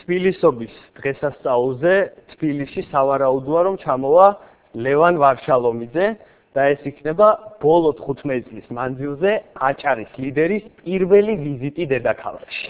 თბილისობის დღესასწაულზე თბილისში სავარაუდოა რომ ჩამოვა ლევან ვარშალომიძე და ეს იქნება ბოლო 15 წლის მანძილზე აჭარის ლიდერის პირველი ვიზიტი დედაქალაქში.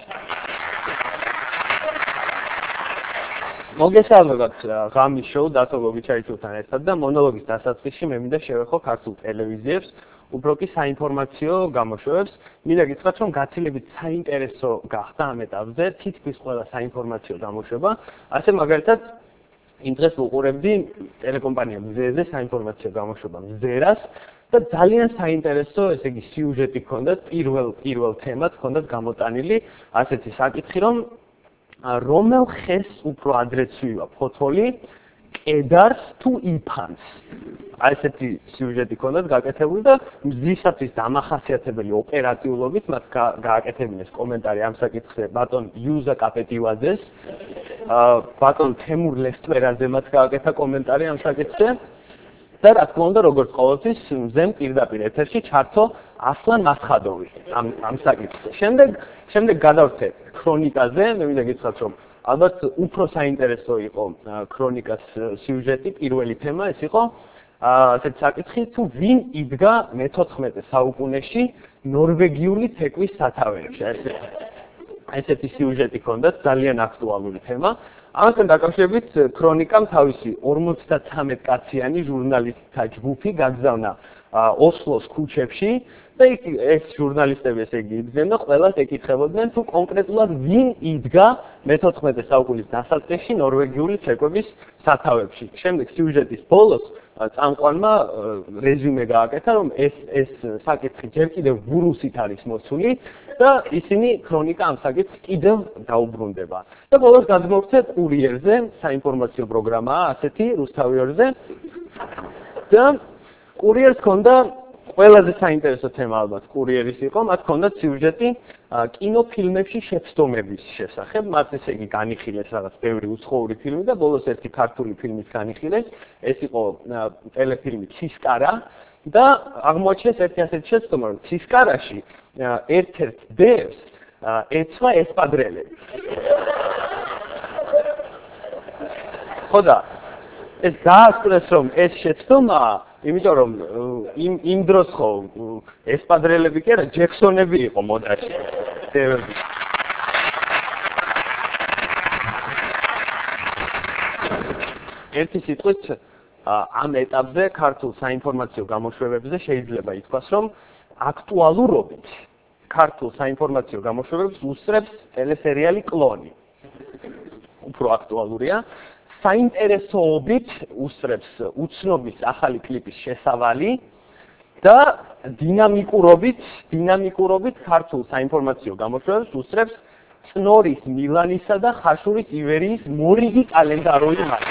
მოგესალმებათ ღამის შოუ დათო გოგიჩაიძეთან ერთად და მონოლოგის დასაწყისში მე მინდა შევეხო ქართულ ტელევიზიებს, უფრო კი საინფორმაციო გამოშვებებს. მინდა გითხრათ რომ გაცილებით საინტერესო გახდა ამ ეტაპზე თითქმის ყველა საინფორმაციო გამოშვება. ასე მაგალითად იმ დღეს ვუყურებდი ტელეკომპანია მზეზე საინფორმაციო გამოშვება მზერას და ძალიან საინტერესო, ესე იგი სიუჟეტი ჰქონდათ, პირველ თემად ჰქონდათ გამოტანილი ასეთი საკითხი, რომ რომელ ხეს უფრო ადრე ცვივა ფოთოლი, კედარს თუ იფანს. ასეთი სიუჟეტი ჰქონდათ გაკეთებული და მზისათვის დამახასიათებელი ოპერატიულობით მათ გააკეთებინეს კომენტარი ამ საკითხზე ბატონ იუზა კაპეტივაძეს, ბატონ თემურ ლესტვერაძე მათ გააკეთა კომენტარი ამ საკითხზე და რა თქმა უნდა როგორც ყოველთვის მზემ პირდაპირ ეთერში ჩართო ასლან მასხადოვი ამ საკითხზე. შემდეგ გადავწევ ქრონიკაზე, მე მინდა გითხრათ რომ ალბათ უფრო საინტერესო იყო ქრონიკას სიუჟეტი, პირველი თემა ეს იყო ასეთი საკითხი თუ ვინ იდგა მე-14 საუკუნეში ნორვეგიული ცეკვის სათავეებში. ესეთი სიუჟეტი ჰქონდათ, ძალიან აქტუალური თემა. ამასთან დაკავშირებით ქრონიკამ თავისი 53 კაციანი ჟურნალისტთა ჯგუფი გაგზავნა ოსლოს ქუჩებში და ეს ჟურნალისტები ესე იგი იდგნენ და ყველას ეკითხებოდნენ თუ კონკრეტულად ვინ იდგა მე-14 საუკუნის დასაწყისში ნორვეგიული ცეკვების სათავეებში. შემდეგ სიუჟეტის ბოლოს წამყვანმა რეზიუმე გააკეთა რომ ეს საკითხი ჯერ კიდევ ვირუსით არის მოცული და ისინი ქრონიკა ამ საკითხს კიდევ დაუბრუნდება. და ბოლოს გადმოვცეთ კურიერზე, საინფორმაციო პროგრამაა ასეთი რუსთავი 2-ზე და კურიერს ჰქონდა ყველაზე საინტერესო თემა ალბათ კურიერის იყო, მათ ჰქონდათ სიუჟეტი კინოფილმებში შეცდომების შესახებ, მათ ესე იგი განიხილეს რაღაც ბევრი უცხოური ფილმი და ბოლოს ერთი ქართული ფილმის განიხილეს, ეს იყო ტელეფილმი ცისკარა და აღმოაჩინეს ერთი ასეთი შეცდომა, რომ ცისკარაში ერთ-ერთ დევს ეცვა ესპადრელები. ხო და ეს დაასკვნეს რომ ეს შეცდომაა, იმიტომ რომ იმ დროს ხო ესპადრელები კი არა, ჯექსონები იყო მოდაში. ერთი სიტყვით ამ ეტაპზე ქართულ საინფორმაციო გამოშვებებზე შეიძლება ითქვას, რომ აქტუალურობით ქართულ საინფორმაციო გამოშვებებს უსწრებს ტელესერიალი კლონი. უფრო აქტუალურია. საინტერესოობით უსწრებს უცნობის ახალი კლიპის შესავალი და დინამიკურობით ქართულ საინფორმაციო გამოშვებებს უსწრებს წნორის მილანისა და ხაშურის ივერიის მორიგი კალენდარული მასალა.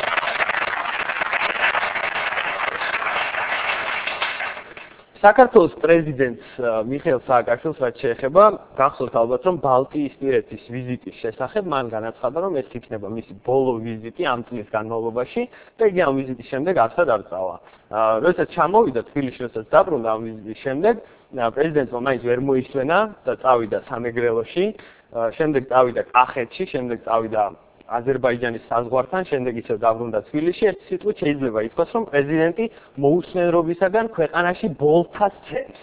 საქართველოს პრეზიდენტს მიხეილ სააკაშვილს რაც შეეხება, გახსოვთ ალბათ რომ ბალტიისპირეთის ვიზიტის შესახებ მან განაცხადა რომ ეს იქნება მისი ბოლო ვიზიტი ამ წლის განმავლობაში და იგი ამ ვიზიტის შემდეგ არცად არ წავა. როდესაც ჩამოვიდა თბილისში, როდესაც დაბრუნდა ამ ვიზიტის შემდეგ, პრეზიდენტმა მაინც ვერ მოისვენა და წავიდა სამეგრელოში, შემდეგ წავიდა კახეთში, შემდეგ წავიდა აზერბაიჯანის საზღვართან, შემდეგ ისევ დაბრუნდა თბილისში. ერთი სიტყვით შეიძლება ითქვას, რომ პრეზიდენტი მოუსმენრობისაგან ქვეყანაში ბოლთას ცემს.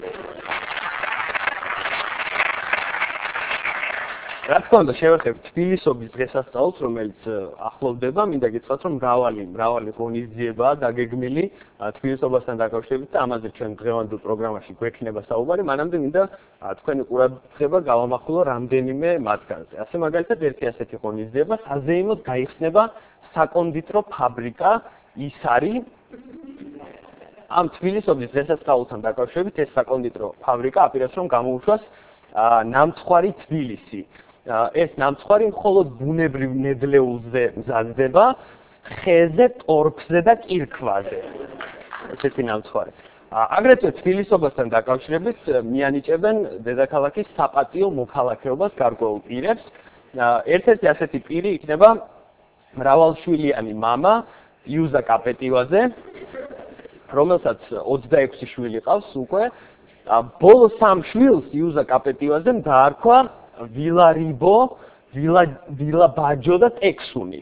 რა თქმა უნდა, შევეხებ თბილისობის დღესასწაულს, რომელიც ახლოვდება, მინდა გითხრათ, რომ მრავალი ღონისძიებაა დაგეგმილი თბილისობასთან დაკავშირებით და ამაზე ჩვენ დღევანდელ პროგრამაში გვექნება საუბარი, მანამდე მინდა თქვენი ყურადღება გავამახვილო რამდენიმე მათგანზე. ასე მაგალითად, ერთი ასეთი ღონისძიება საზეიმოდ გაიხსნება საკონდიტრო ფაბრიკა ისარი. ამ თბილისობის დღესასწაულთან დაკავშირებით ეს საკონდიტრო ფაბრიკა აპირებს რომ გამოუშვას ნამცხვარი თბილისი. ეს ნამცხვარი მხოლოდ ბუნებრივ ნედლეულზე მზადდება, ხეზე, ტორფზე და კირქვაზე. ესეთი ნამცხვარი. აგრეთვე თბილისობასთან დაკავშირებით მიანიჭებენ დედაქალაქის საპატიო მოქალაქეობას გარკვეულ პირებს. ერთ-ერთი ასეთი პირი იქნება მრავალშვილიანი მამა იუზა კაპეტივაძე, რომელსაც 26 შვილი ყავს უკვე. ბოლო 3 შვილს იუზა კაპეტივაძემ დაარქვა ვილარიბო ვილა ბაჯო და ტექსუნი.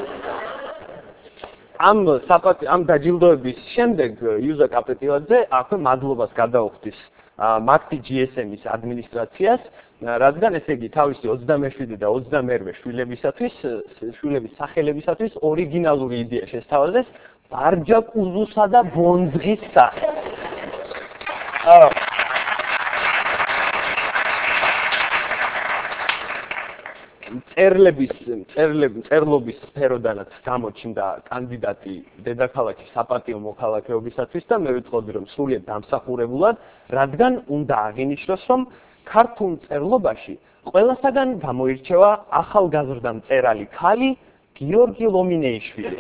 ამ დაჯილდოების შემდეგ იუზა კაპეტილაძე აქვე მადლობას გადაუხდის მაქთი GSM-ის ადმინისტრაციას, რადგან ესე იგი თავისი 27 და 28 შვილების სახელებისათვის ორიგინალური იდეა შესთავაზეს ბარჯაკუზუსა და ბონძღის სახით. წერლობის სფეროდანაც გამოჩნდა კანდიდატი დედაქალაქის საპატიო მოქალაქეობისათვის და მე ვიტყოდი რომ სრულიად დამსახურებულად, რადგან უნდა აღინიშნოს რომ ქართულ წერლობაში ყველასაგან გამოირჩევა ახალგაზრდა მწერალი ქალი გიორგი ლომინეიშვილი.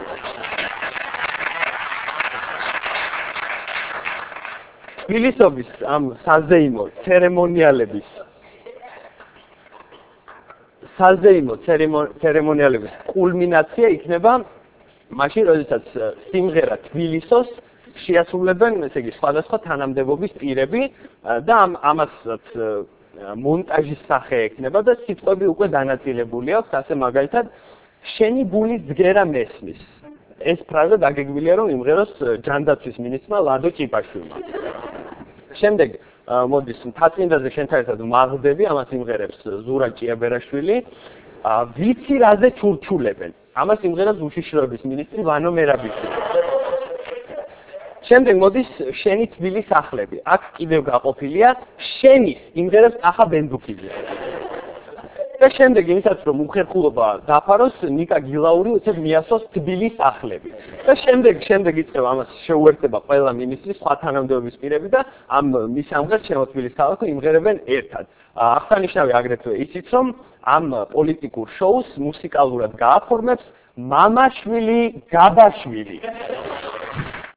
თბილისობის ამ საზეიმო ცერემონიალების კულმინაცია იქნება მაშინ, როდესაც სიმღერა თბილისოს შეასრულებენ, ესე იგი, სხვადასხვა თანამდებობის პირები და ამასაც მონტაჟის სახე ექნება და სიტყვები უკვე დანაწილებული აქვს, ასე მაგალითად, შენი ბული ძგერა მესმის. ეს ფრაზა დაგეგმილია, რომ იმღეროს ჯანდაცვის მინისტრმა ლადო ჭიპაშვილმა. შემდეგ მოდის მთაწმინდაზე შენთან ერთად მაღლდები, ამას იმღერებს ზურა ჭიაბერაშვილი. ვიცი რაზე ჩურჩულებენ. ამას იმღერებს უშიშროების მინისტრი ვანო მერაბიშვილი. შემდეგ მოდის შენი თბილი სახლები. აქ კიდევ გაყოფილია შენის იმღერებს ახა ბენდუკიძე. და შემდეგ იმისაც რომ უხერხულობა დაფაროს, ნიკა გილაური უცებ მიასოს თბილი სახლები. და შემდეგ იწყება ამას შეუერთდება ყველა მინისტრი, სხვა თანამდებობის პირები და ამ მის ამღერს ჩემო თბილის ქალაქო იმღერებენ ერთად. აღსანიშნავია აგრეთვე ისიც რომ ამ პოლიტიკურ შოუს მუსიკალურად გააფორმებს მამაშვილი გაბაშვილი.